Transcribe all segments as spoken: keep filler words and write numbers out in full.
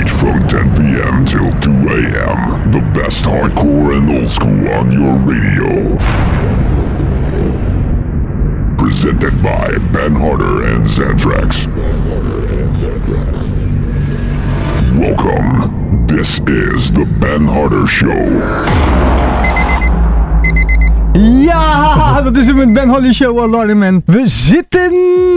from ten p.m. till two a.m. The best hardcore and old school on your radio. Presented by Ben Harder and Xantrax. Welcome. This is the Ben Harder Show. Ja, dat is hem met Ben Harder Show Alarm. En we zitten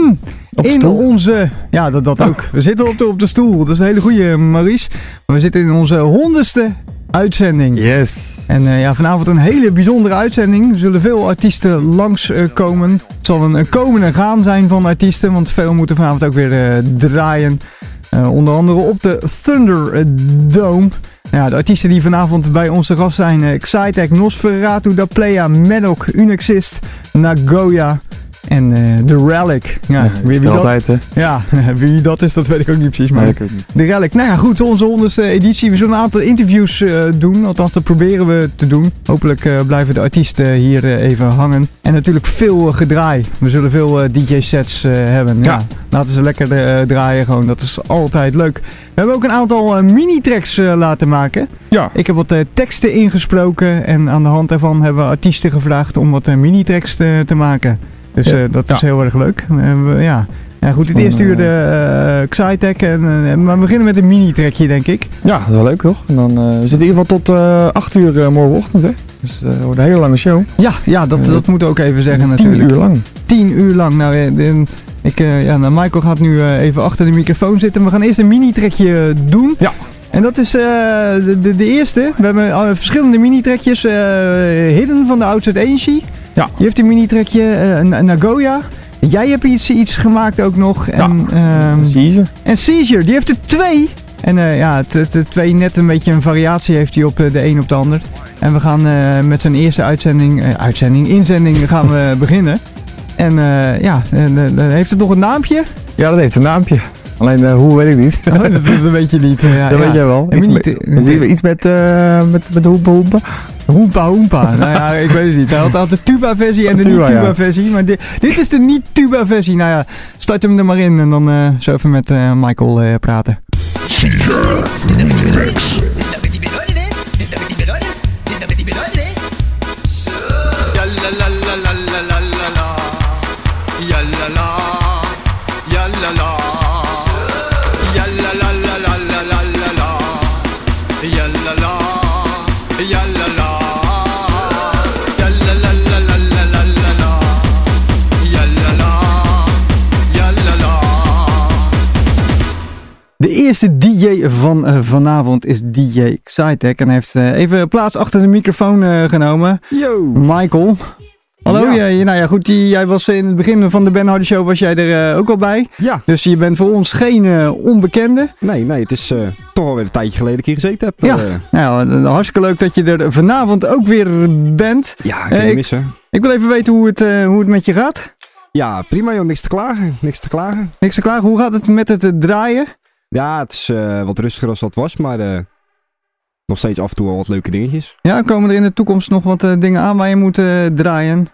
op in stoel. onze... Ja, dat, dat ook. We zitten op de, op de stoel. Dat is een hele goeie, Maurice. Maar we zitten in onze honderdste uitzending. Yes. En uh, ja, vanavond een hele bijzondere uitzending. Er zullen veel artiesten langskomen. Uh, het zal een, een komen en gaan zijn van artiesten. Want veel moeten vanavond ook weer uh, draaien. Uh, onder andere op de Thunderdome. Ja, de artiesten die vanavond bij ons te gast zijn. Uh, Excitec, Nosferatu, Daplaya, Maddock, Unexist, Nagoya en uh, The Relic. Ja, Ja, wie, wie altijd, dat, hè? ja, wie dat is, dat weet ik ook niet precies. Maar Nee, ik ook niet. The Relic. Nou ja, goed, onze honderdste editie. We zullen een aantal interviews uh, doen. Althans, dat proberen we te doen. Hopelijk uh, blijven de artiesten hier uh, even hangen. En natuurlijk veel uh, gedraai. We zullen veel uh, D J-sets uh, hebben. Ja. Ja. Laten ze lekker uh, draaien gewoon. Dat is altijd leuk. We hebben ook een aantal uh, mini-tracks uh, laten maken. Ja. Ik heb wat uh, teksten ingesproken. En aan de hand daarvan hebben we artiesten gevraagd om wat uh, mini-tracks te, te maken. Dus uh, dat is Ja. heel erg leuk. Uh, we, ja. Ja, goed, het Van, eerste uur de uh, Excitec. En, uh, maar we beginnen met een mini-trackje, denk ik. Ja, dat is wel leuk, toch? En dan uh, we zitten in ieder geval tot uh, acht uur uh, morgenochtend, hè? Dus uh, het wordt een hele lange show. Ja, ja dat, dat moeten we ook even zeggen natuurlijk. Tien uur lang. Tien uur lang. Nou, eh, de, ik, uh, ja, nou, Michael gaat nu uh, even achter de microfoon zitten. We gaan eerst een mini-trackje doen. Ja. En dat is uh, de, de, de eerste. We hebben uh, verschillende mini-trackjes. Uh, Hidden van de Outside Agency. Ja. Je heeft een mini-trackje uh, Nagoya. Jij hebt iets, iets gemaakt ook nog. En, Ja. um, Zie je? en Seizure, die heeft er twee. En uh, ja, het, het, het twee net een beetje een variatie heeft hij op uh, de een op de ander. En we gaan uh, met zijn eerste uitzending, uh, uitzending, inzending gaan we beginnen. En uh, ja, uh, uh, heeft het nog een naampje? Ja, dat heeft een naampje. Alleen uh, hoe weet ik niet. Oh, dat, dat weet je niet. Uh, ja, dat ja. weet jij wel. En Iets, niet, met, uh, zie je iets met, uh, met, met de hoempa hoempa. Hoempa hoempa. Nou ja, ik weet het niet. Hij had, had de tuba versie en de Tuba, niet-tuba ja. versie. Maar dit, dit is de niet-tuba versie. Nou ja, start hem er maar in en dan uh, zo even met uh, Michael uh, praten. Seizure Mix. De eerste D J van uh, vanavond is D J Excitec en heeft uh, even plaats achter de microfoon uh, genomen. Yo! Michael. Hallo, Ja. jij, nou ja goed, die, jij was in het begin van de Ben Harder Show was jij er uh, ook al bij. Ja, Dus je bent voor ons geen uh, onbekende. nee, nee, het is uh, toch alweer een tijdje geleden dat ik hier gezeten heb. Ja. Uh, Nou, uh, hartstikke leuk dat je er vanavond ook weer bent. ja, ik Eh, kan ik- niet missen. Ik wil even weten hoe het, uh, hoe het met je gaat. Ja, prima joh, niks te klagen, niks te klagen. Niks te klagen, hoe gaat het met het uh, draaien? Ja, het is uh, wat rustiger als dat was, maar uh, nog steeds af en toe wel wat leuke dingetjes. Ja, komen er in de toekomst nog wat uh, dingen aan waar je moet uh, draaien?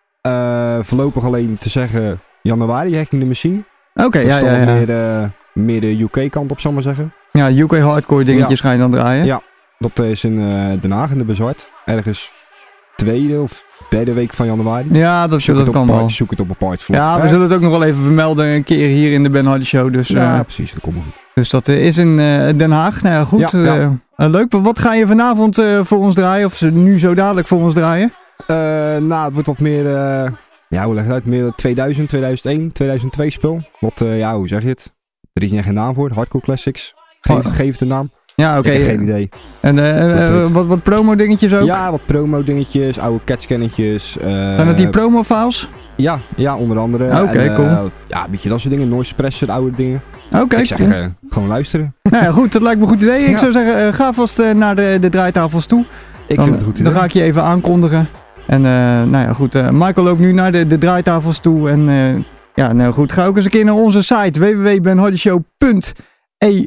Uh, voorlopig alleen te zeggen, januari Hacking the Machine. Oké, okay, Dat ja, zal ja, ja. meer, uh, meer de U K kant op, zal ik maar zeggen. Ja, U K hardcore dingetjes ga je dan draaien. Ja. Dat is in uh, Den Haag in de Bezart. Ergens tweede of derde week van januari. Ja, dat, Zoek, dat het op kan apart, wel. zoek het op apart vlog. Ja, we Eh, zullen het ook nog wel even vermelden een keer hier in de Ben Harder Show. Dus, uh, Ja, precies, dat komt wel goed. dus dat uh, is in uh, Den Haag. Nou ja, goed. Ja, ja. Uh, uh, leuk. Wat ga je vanavond uh, voor ons draaien? Of ze nu zo dadelijk voor ons draaien? Uh, nou, het wordt wat meer, uh, ja, hoe leg je het uit? Meer tweeduizend, tweeduizend één, tweeduizend twee spul. Wat, uh, ja, hoe zeg je het? Er is niet echt een naam voor. Hardcore Classics. Geef, Oh. het, geef het een naam. Ja, oké. Ik heb geen idee. En uh, Wat uh, doet? wat, wat promo dingetjes ook? Ja, wat promo dingetjes, oude catscannetjes. Uh, Zijn dat die promo files? Ja, ja, onder andere. Oké, En, uh, cool. Ja, een beetje dat soort dingen. Noise suppressor, oude dingen. Oké. Ik zeg, cool. uh, gewoon luisteren. Nou ja, goed. Dat lijkt me een goed idee. Ik Ja. zou zeggen, uh, ga vast uh, naar de, de draaitafels toe. Ik dan, vind het een goed idee. Dan ga ik je even aankondigen. En uh, nou ja, goed. Uh, Michael loopt nu naar de, de draaitafels toe. En uh, ja, nou goed. Ga ook eens een keer naar onze site w w w punt ben harder show punt e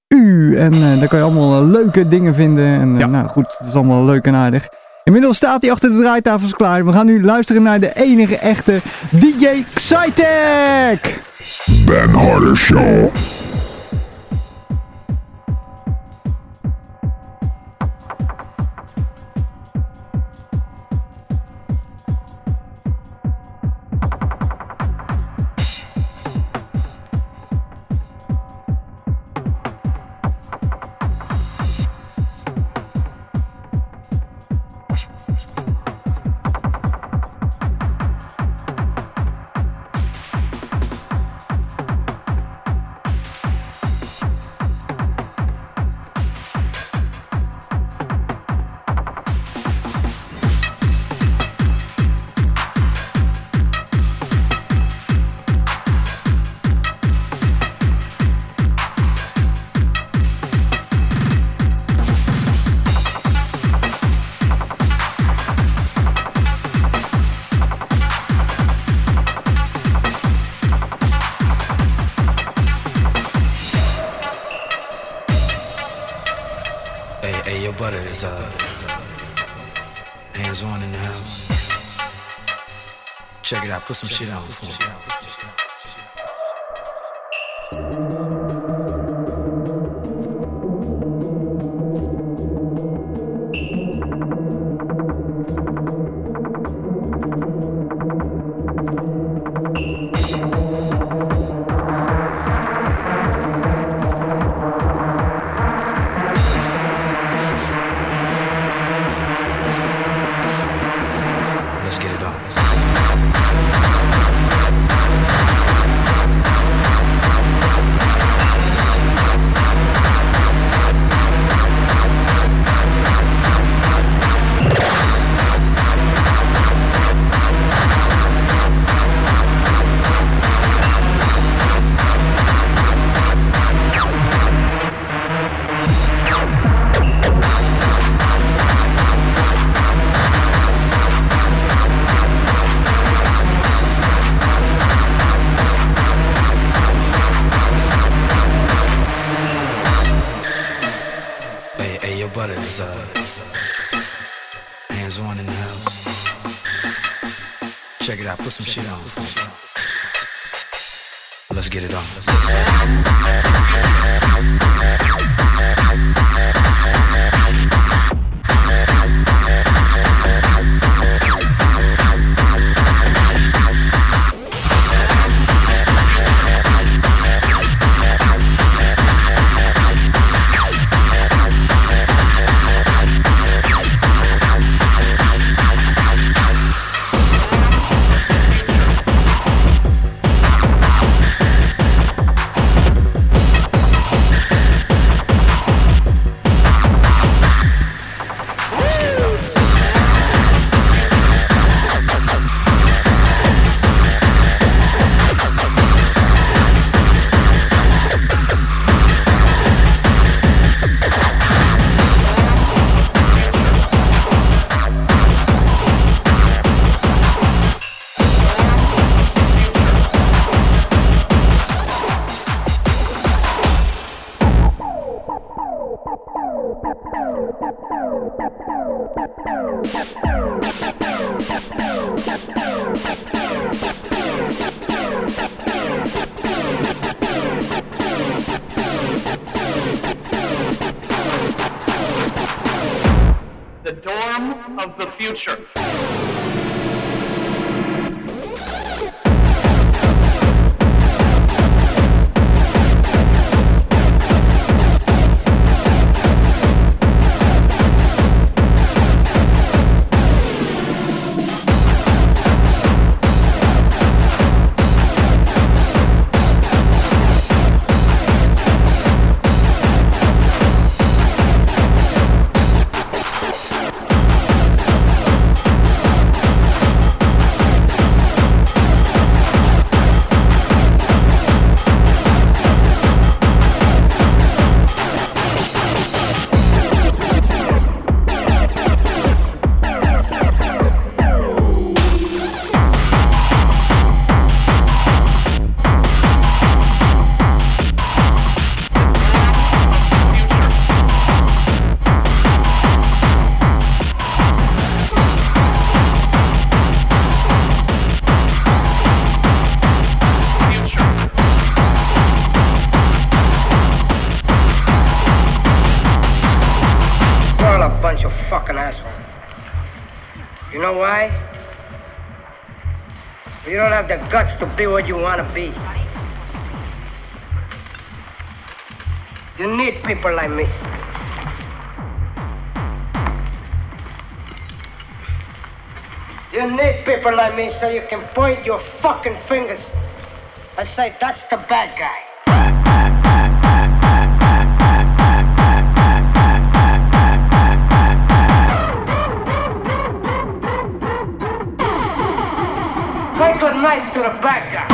u. En uh, daar kan je allemaal uh, leuke dingen vinden. En uh, Ja. nou goed, het is allemaal leuk en aardig. Inmiddels staat hij achter de draaitafels klaar. We gaan nu luisteren naar de enige echte D J Excitec. Ben Harder Show. is uh, hands on in the house. Check it out, put some shit on for me. Put some shit on. Let's get it on. The dorm of the future. You don't have the guts to be what you want to be. You need people like me. You need people like me so you can point your fucking fingers and say, that's the bad guy. Say good night to the bad guy.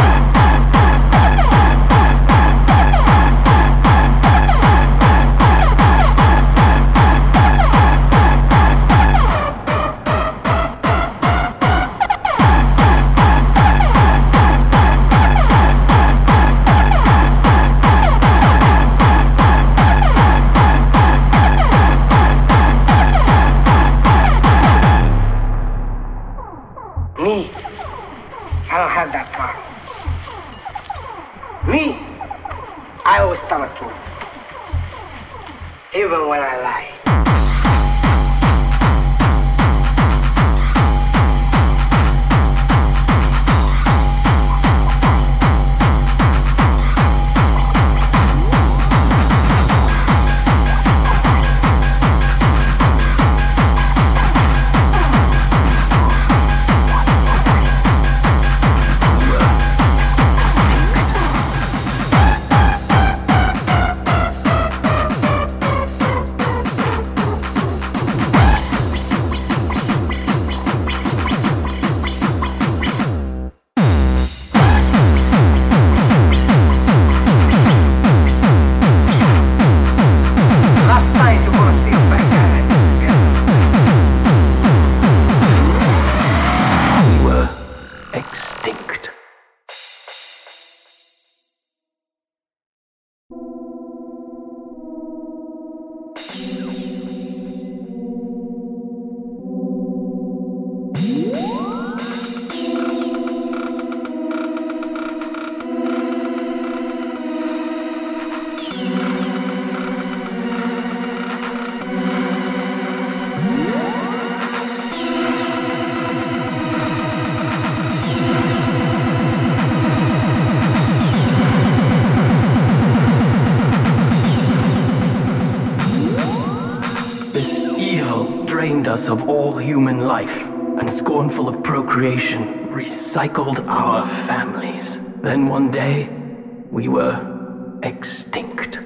I don't have that power. Me, I always tell the truth. Even when I lie. Of all human life, and scornful of procreation, recycled our families. Then one day, we were extinct.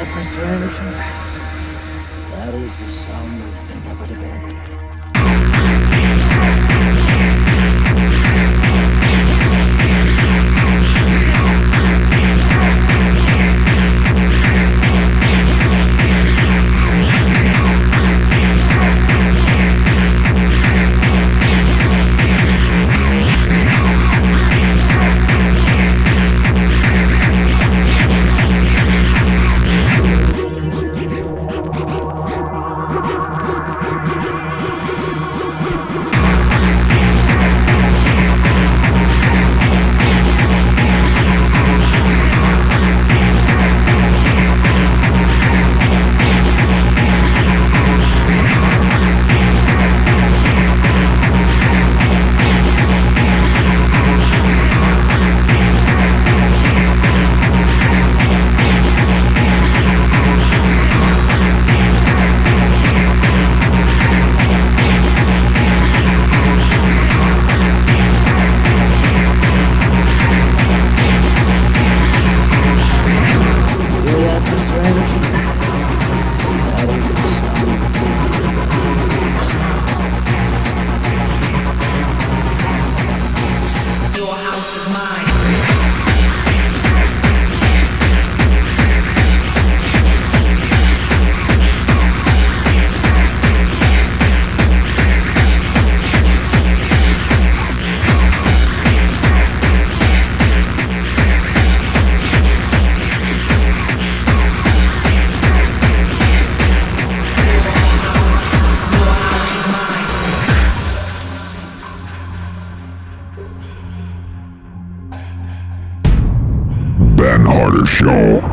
that, Mister Anderson? That is the sound of inevitable. Ben Harder Show.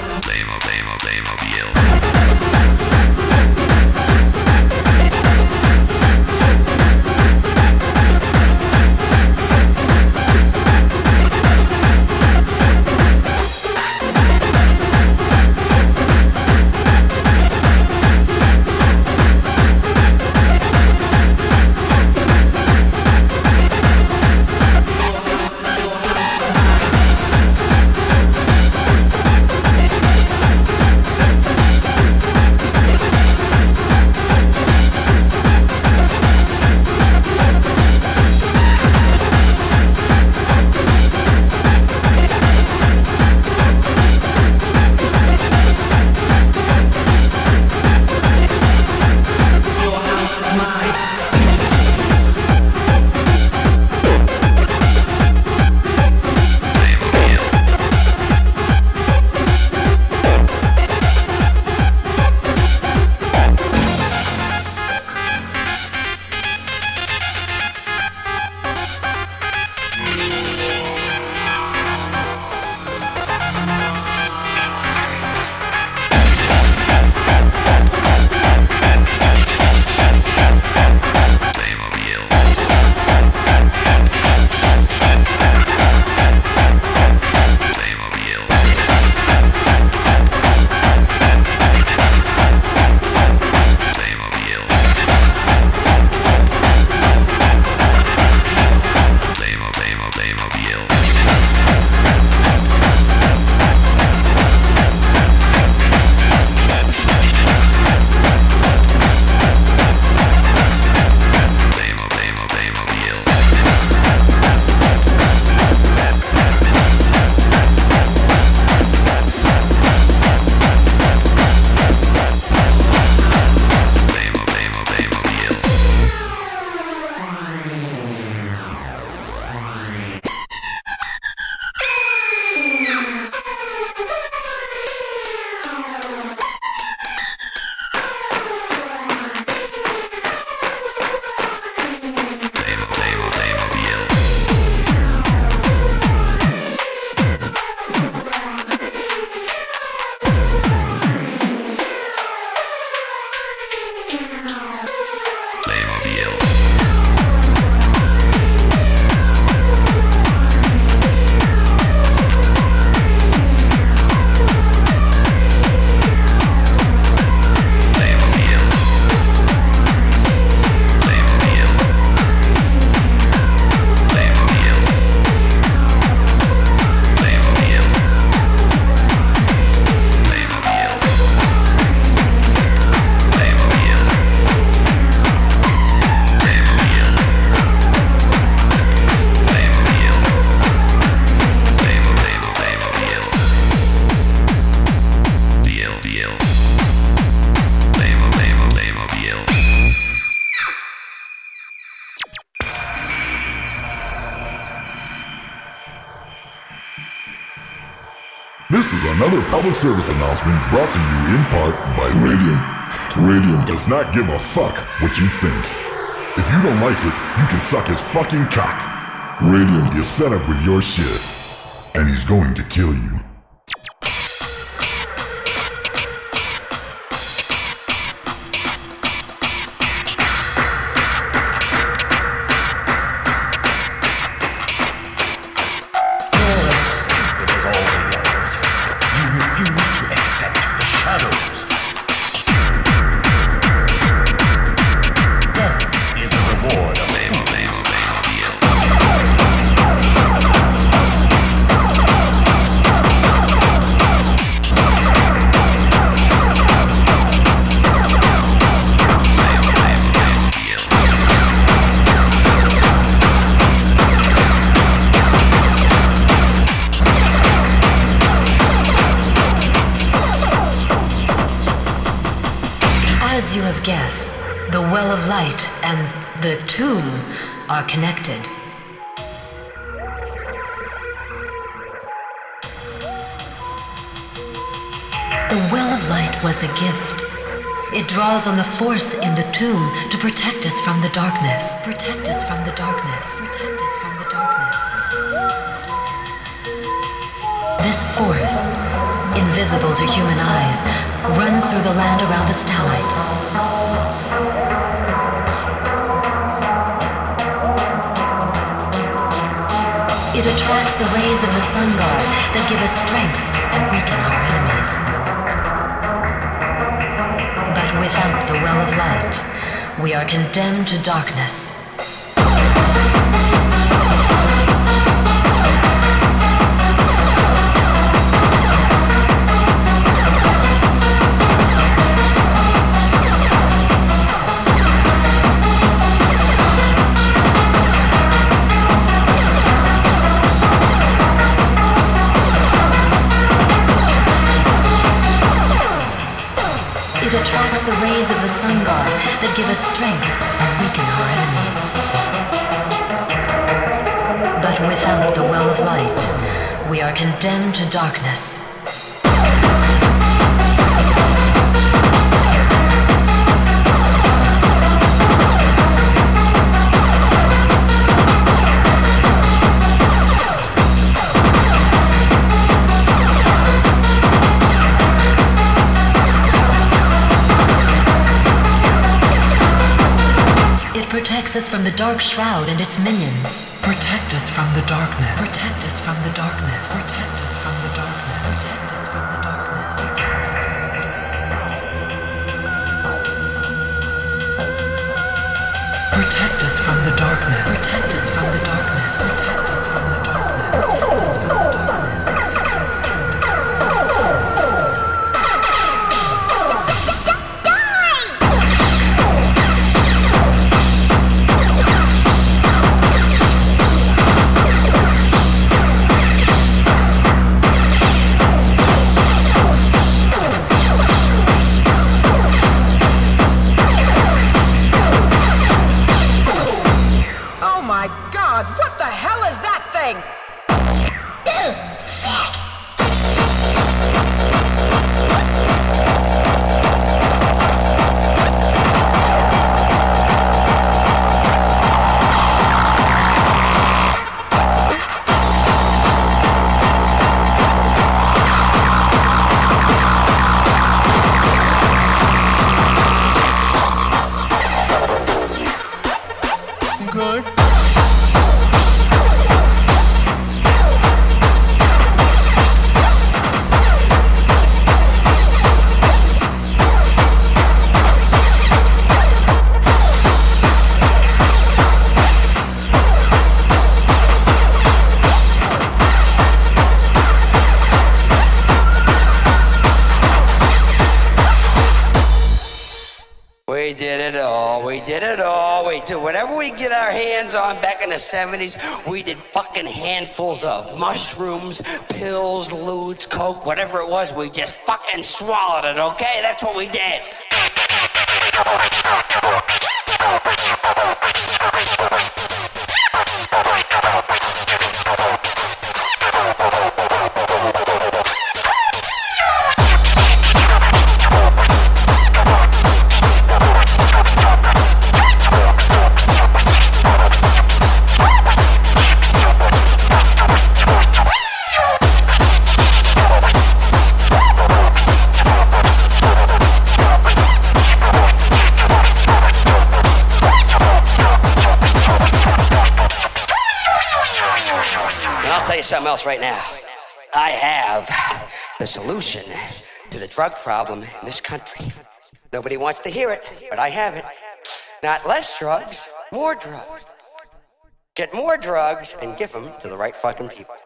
Playmobil. This is another public service announcement brought to you in part by Radiant. Radiant does not give a fuck what you think. If you don't like it, you can suck his fucking cock. Radiant is fed up with your shit, and he's going to kill you. Are connected. The Well of Light was a gift. It draws on the force in the tomb to protect us from the darkness. Protect us from the darkness. Protect us from the darkness. This force, invisible to human eyes, runs through the land around the Stallite. It attracts the rays of the sun god that give us strength and weaken our enemies. But without the Well of Light, we are condemned to darkness. Attracts the rays of the sun god that give us strength and weaken our enemies. But without the Well of Light, we are condemned to darkness. Protects us from the dark shroud and its minions. Protect us from the darkness. Protect us from the darkness. Protect us from the darkness. Protect us from the darkness. Protect us from the darkness. Protect us from the darkness. Protect us from the darkness. Die! all. We did it all. We did whatever we get our hands on back in the seventies. We did fucking handfuls of mushrooms, pills, lewds, coke, whatever it was. We just fucking swallowed it, okay? That's what we did. Something else right now. I have the solution to the drug problem in this country. Nobody wants to hear it, but I have it. Not less drugs, more drugs. Get more drugs and give them to the right fucking people.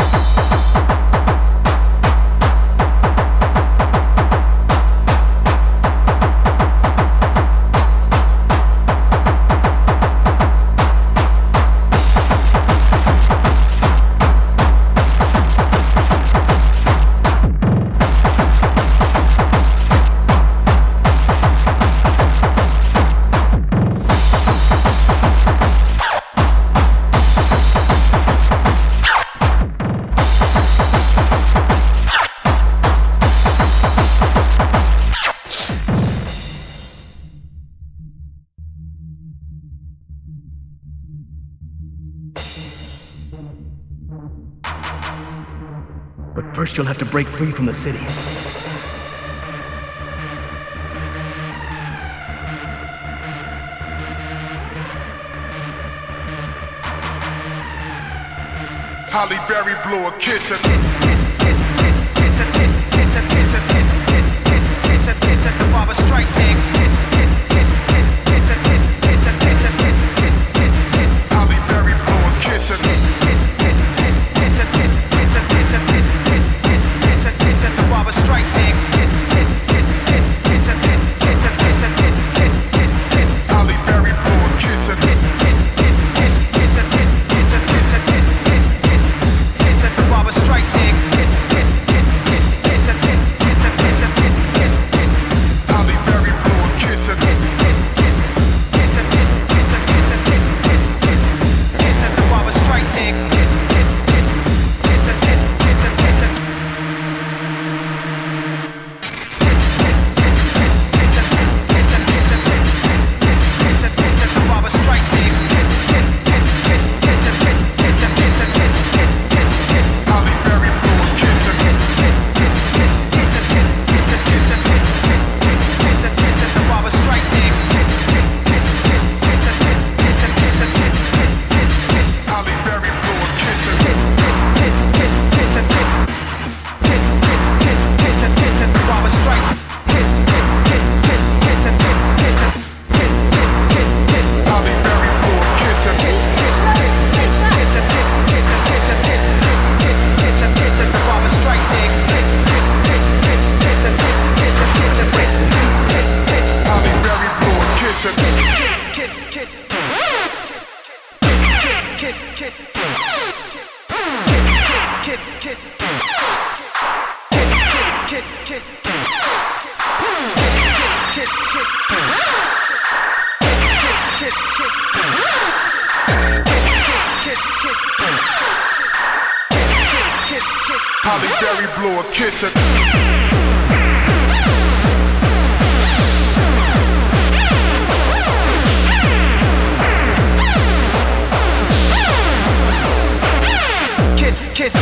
First, you'll have to break free from the city. Holly Berry blew a kiss at kiss, kiss, kiss, kiss, kiss, kiss, kiss, kiss, kiss, kiss, kiss, kiss, kiss at the Barbra Streisand. Kiss, kiss, kiss, kiss, kiss, kiss, kiss, kiss, kiss, kiss, kiss, kiss. Holly Berry blew a kiss at kiss, kiss, kiss, kiss, kiss, kiss, kiss, kiss, kiss, kiss, kiss, kiss, kiss at the Barbra Streisand. Kiss, kiss, kiss, kiss, kiss, kiss, kiss, kiss, kiss, kiss, kiss, kiss. Holly Berry blew a kiss at kiss, kiss, kiss, kiss, kiss, kiss, kiss, kiss, kiss, kiss, kiss, kiss at the Barbra Streisand. Kiss, kiss, kiss, kiss, kiss, kiss, kiss, kiss, kiss, kiss, kiss. Holly Berry blew a kiss at kiss, kiss, kiss, kiss, kiss, kiss, kiss, kiss, kiss, kiss, kiss at the Barbra Streisand. Kiss, kiss, kiss, kiss, kiss, kiss, kiss, kiss. Holly Berry blew a kiss at Kiss, kiss.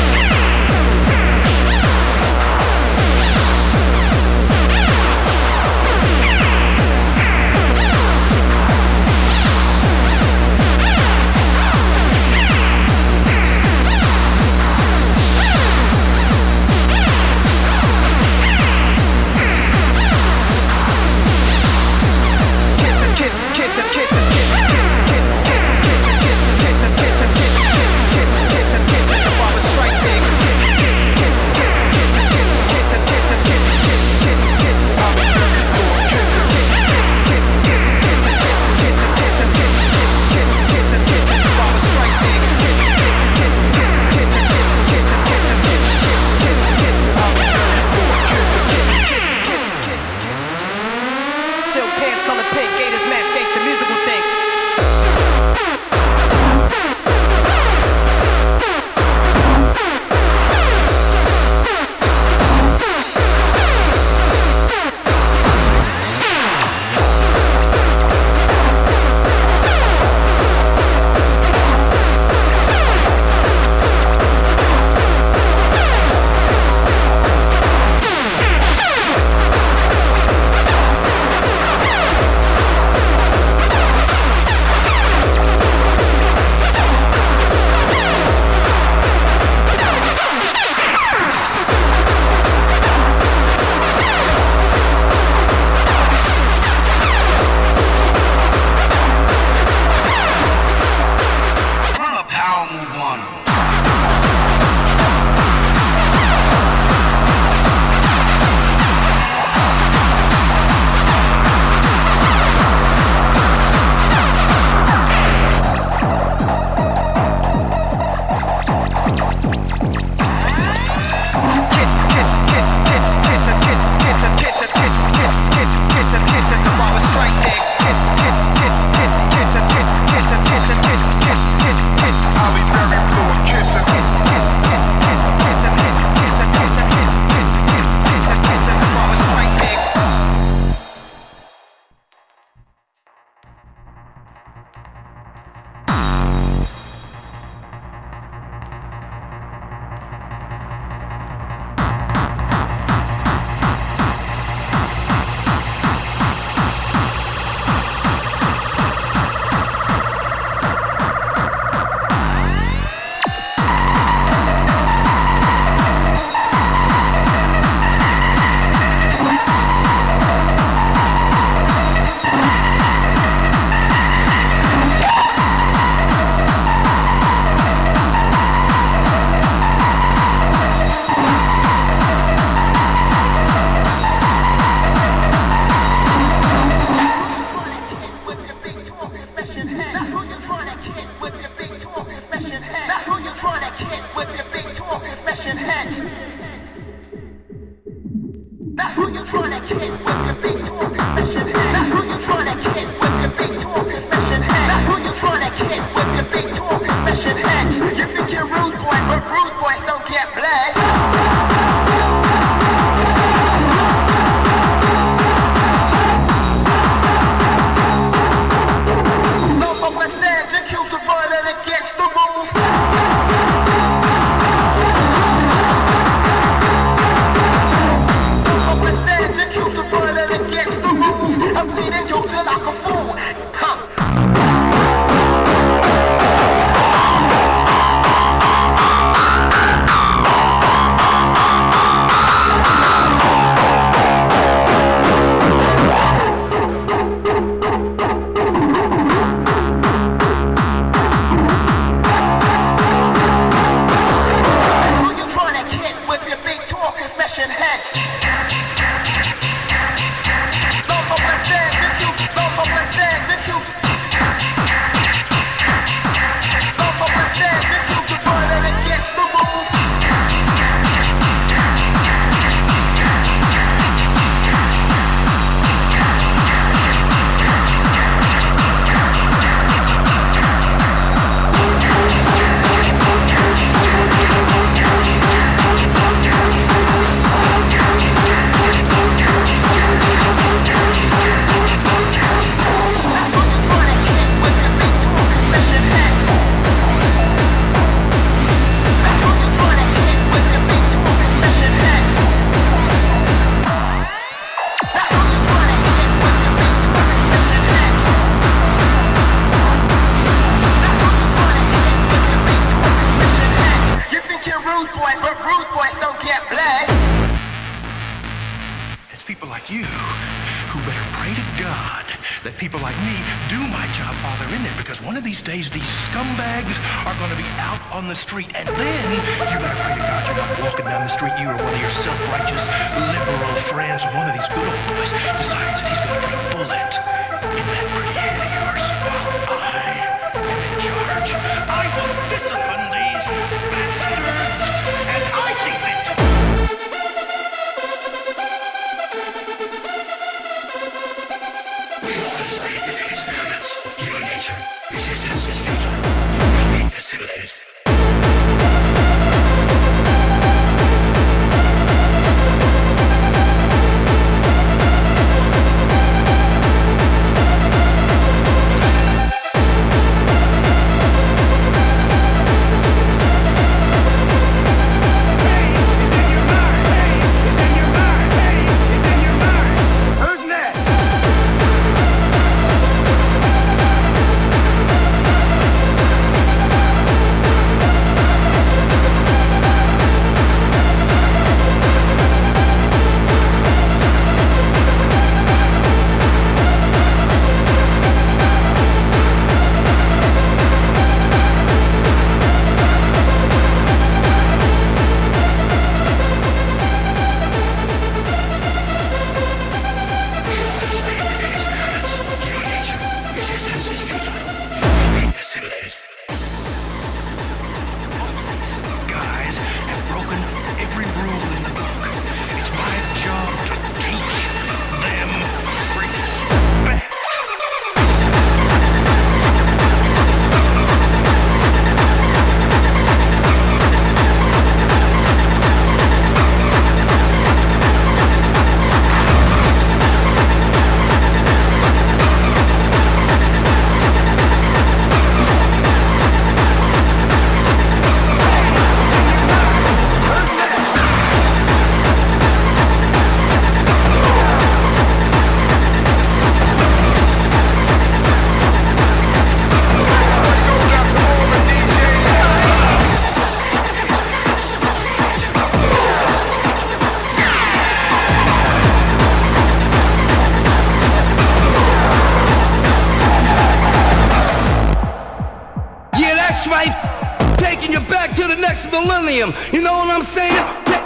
next millennium. You know what I'm saying?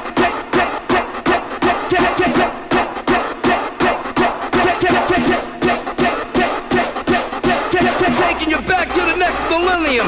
Taking you back to the next millennium.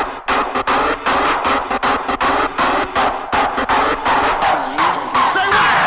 Say what?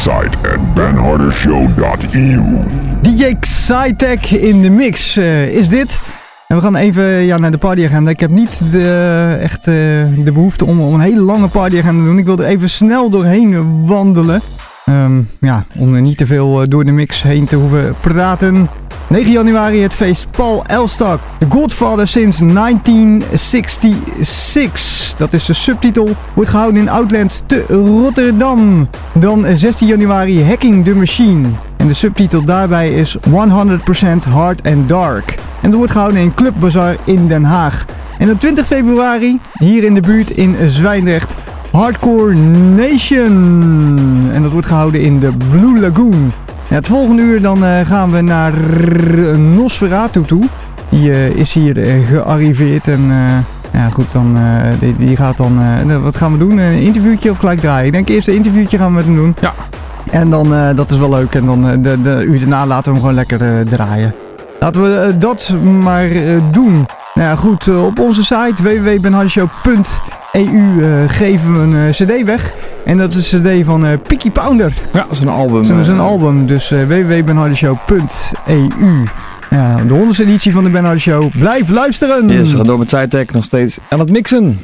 website at ben harder show dot e u. D J Xytech in de mix uh, is dit. En we gaan even ja, naar de partyagenda. Ik heb niet de, echt uh, de behoefte om, om een hele lange partyagenda te doen. Ik wilde even snel doorheen wandelen. Um, ja, om er niet te veel uh, door de mix heen te hoeven praten. negen januari het feest Paul Elstak. The Godfather since negentien zesenzestig. Dat is de subtitel. Wordt gehouden in Outland te Rotterdam. Dan zestien januari Hacking the Machine. En de subtitel daarbij is honderd procent Hard and Dark. En dat wordt gehouden in Club Bazaar in Den Haag. En op twintig februari hier in de buurt in Zwijndrecht Hardcore Nation. En dat wordt gehouden in de Blue Lagoon. Ja, het volgende uur dan uh, gaan we naar Nosferatu toe. Die uh, is hier uh, gearriveerd en uh, ja goed, dan, uh, die, die gaat dan, uh, wat gaan we doen? Een interviewtje of gelijk draaien? Ik denk eerst een interviewtje gaan we met hem doen. Ja. En dan, uh, dat is wel leuk en dan uh, de, de uur daarna laten we hem gewoon lekker uh, draaien. Laten we uh, dat maar uh, doen. Nou ja goed, uh, op onze site w w w punt ben harder show punt e u uh, geven we een uh, cd weg. En dat is een cd van uh, Peaky Pounder. Ja, dat is een album. Dat is een uh, album, dus uh, w w w punt ben harder show punt e u. Ja, de honderdste editie van de Ben Harder Show. Blijf luisteren! Yes, we gaan door met Xytech nog steeds aan het mixen.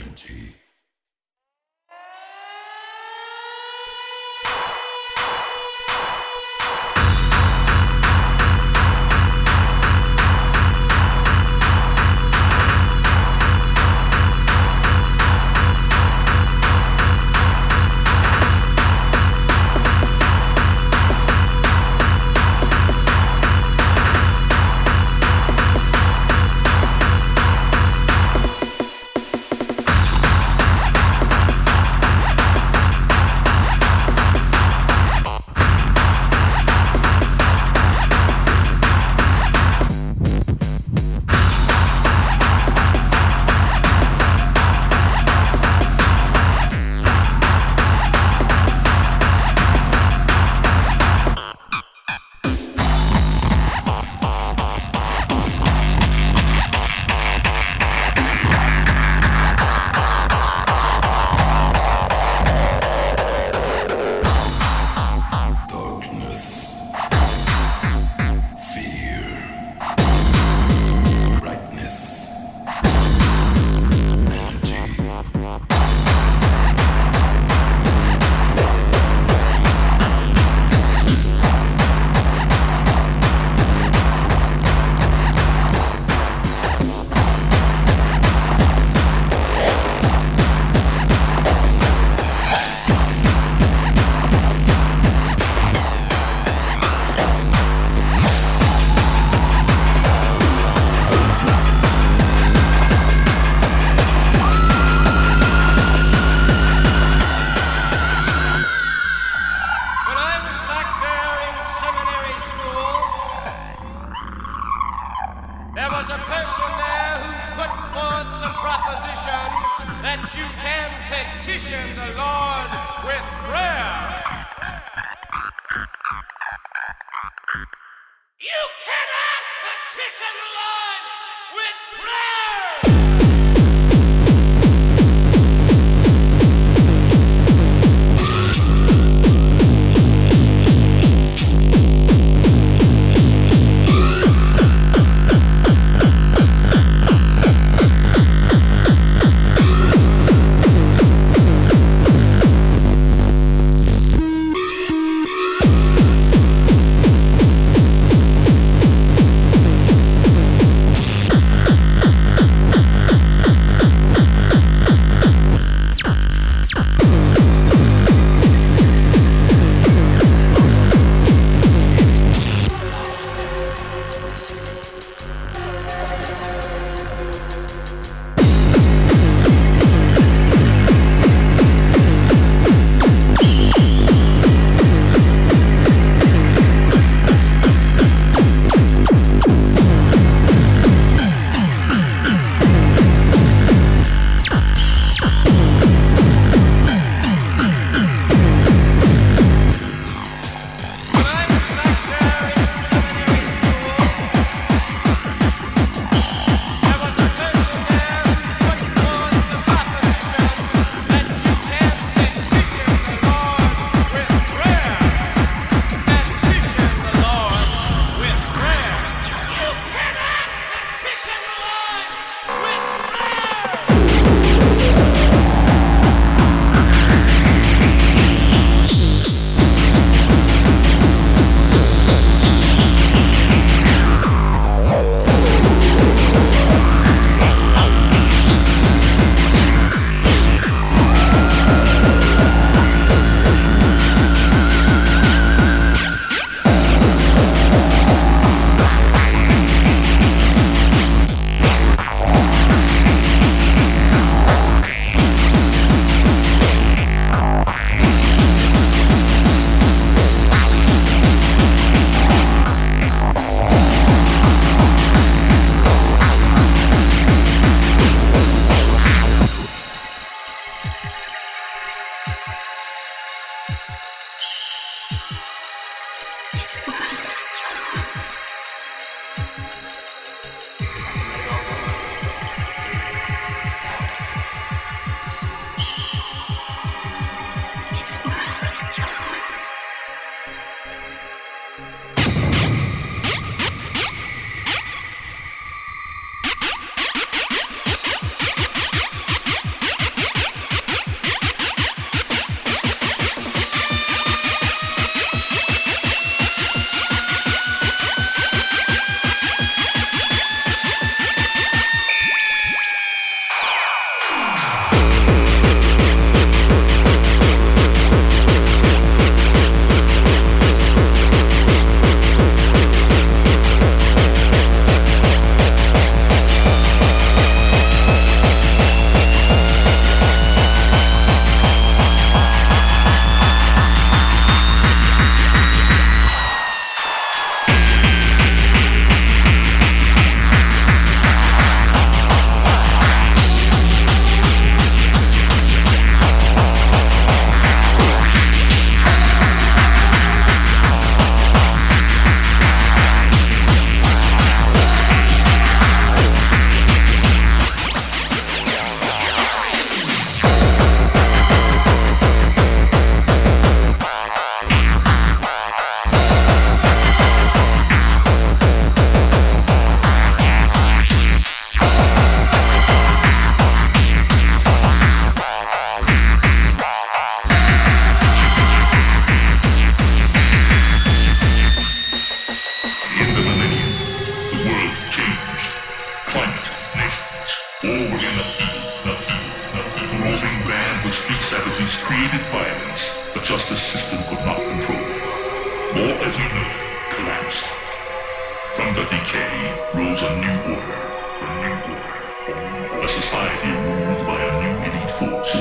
climate, nations, all within the field, the field, the field. Roving band of street savages created violence the justice system could not control. Law as we know collapsed. From the decay rose a new order, a new order, a society ruled by a new elite force.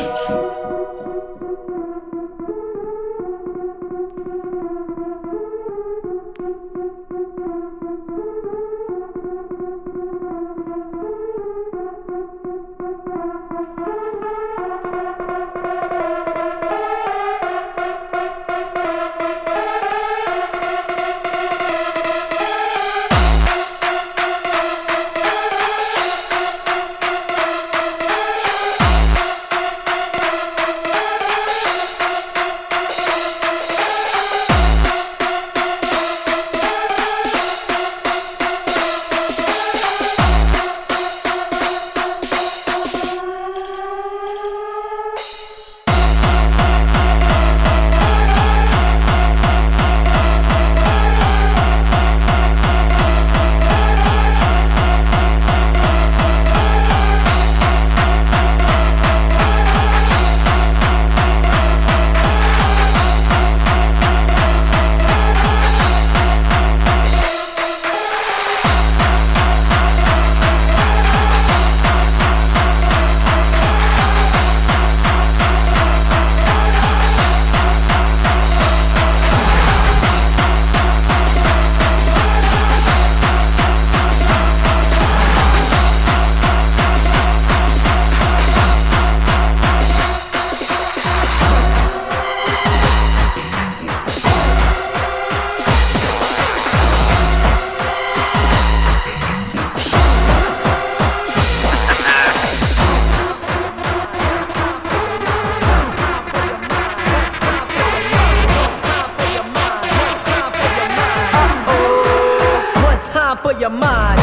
your mind.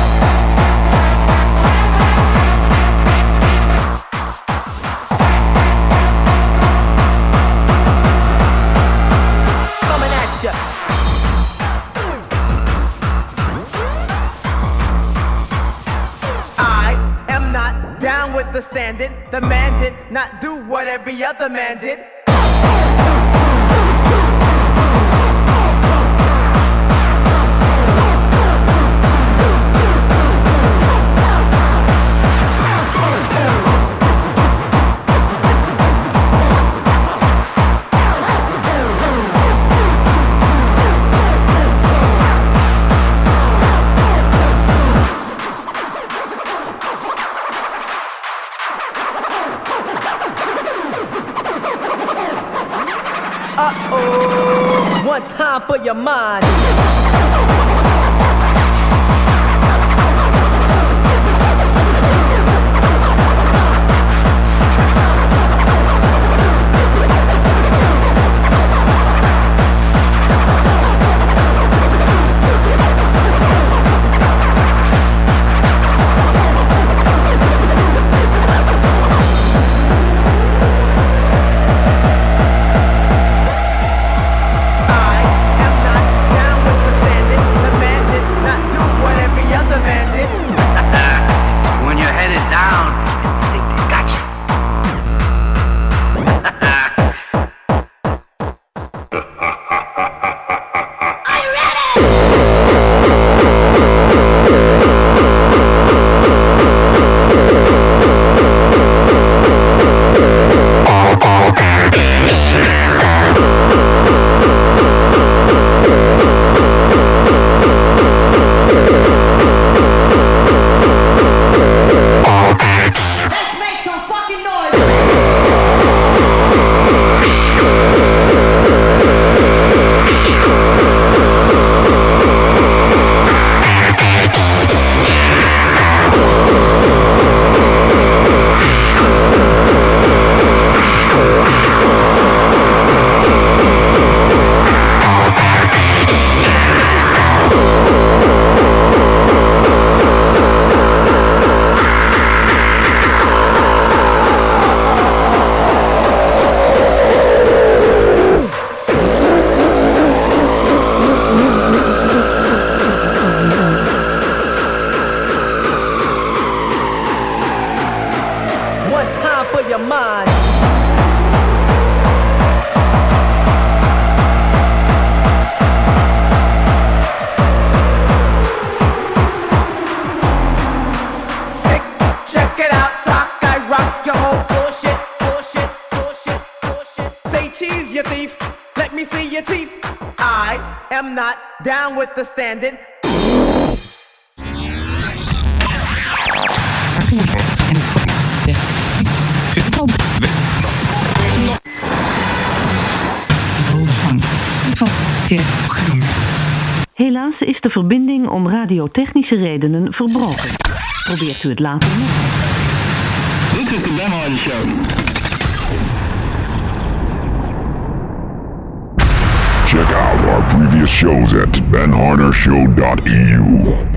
Coming at ya. I am not down with the standard. The man did not do what every other man did. Uh-oh, one time for your mind. I am not down with the for your mind. Check, check it out, talk, I rock your whole bullshit, bullshit, bullshit, bullshit. Say cheese, you thief, let me see your teeth. I am not down with the standard. Helaas is de verbinding om radiotechnische redenen verbroken. Probeert u het later nog. This is the Ben Hardy Show. Check out our previous shows at ben harder show dot e u.